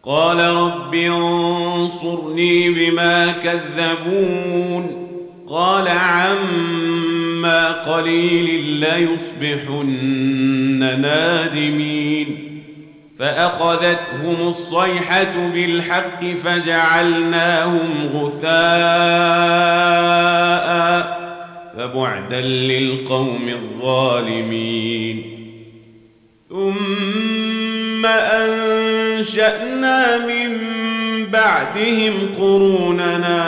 قال رب انصرني بما كذبون قال عما قليل ليصبحن نادمين فأخذتهم الصيحة بالحق فجعلناهم غثاء فبعدا للقوم الظالمين ثم أنشأنا من بعدهم قروننا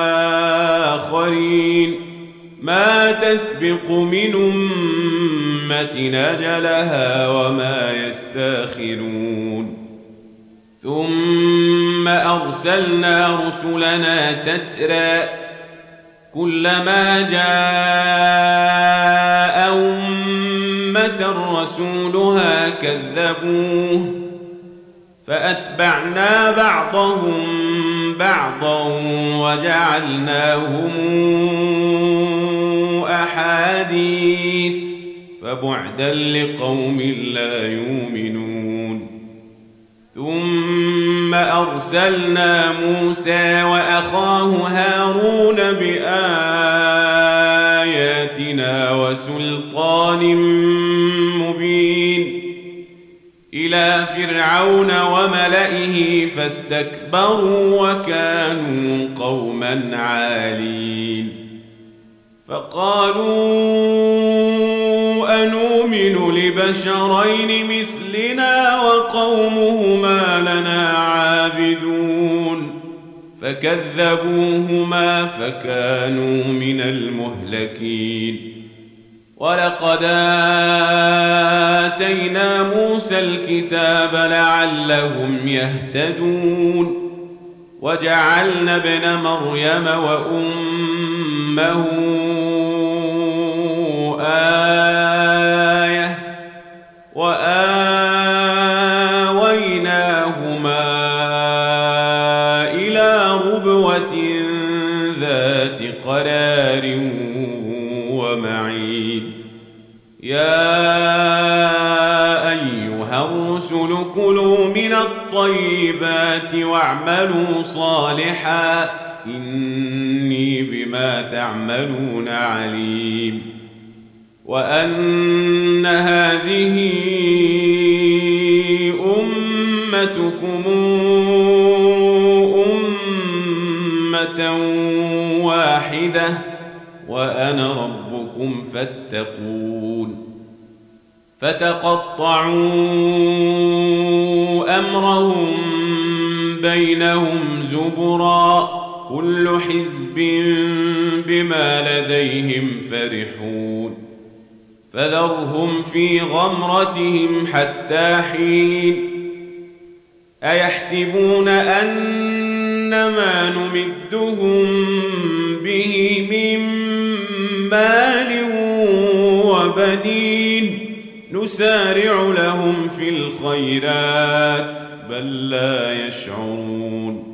آخرين ما تسبق من أمة أجلها وما يستاخرون ثم أرسلنا رسلنا تترى كلما جاء أمة رسولها كذبوه فأتبعنا بعضهم بعضا وجعلناهم أحاديث فبعدا لقوم لا يؤمنون ثم أرسلنا موسى وأخاه هارون بآياتنا وسلطان مبين إلى فرعون وملئه فاستكبروا وكانوا قوما عالين فقالوا أنؤمن لبشرين مثلنا وقومهما لنا عابدون فكذبوهما فكانوا من المهلكين ولقد آتينا موسى الكتاب لعلهم يهتدون وجعلنا ابن مريم وأمه آية وآويناهما إلى ربوة ذات قرار ومعين يا أيها الرسل كلوا من الطيبات واعملوا صالحا إني بما تعملون عليم وأن هذه أمتكم أمة واحدة وأنا ربكم فاتقون فتقطعوا أمرهم بينهم زبرا كل حزب بما لديهم فرحون فذرهم في غمرتهم حتى حين أيحسبون أنما نمدهم به من مال وبنين نسارع لهم في الخيرات بل لا يشعرون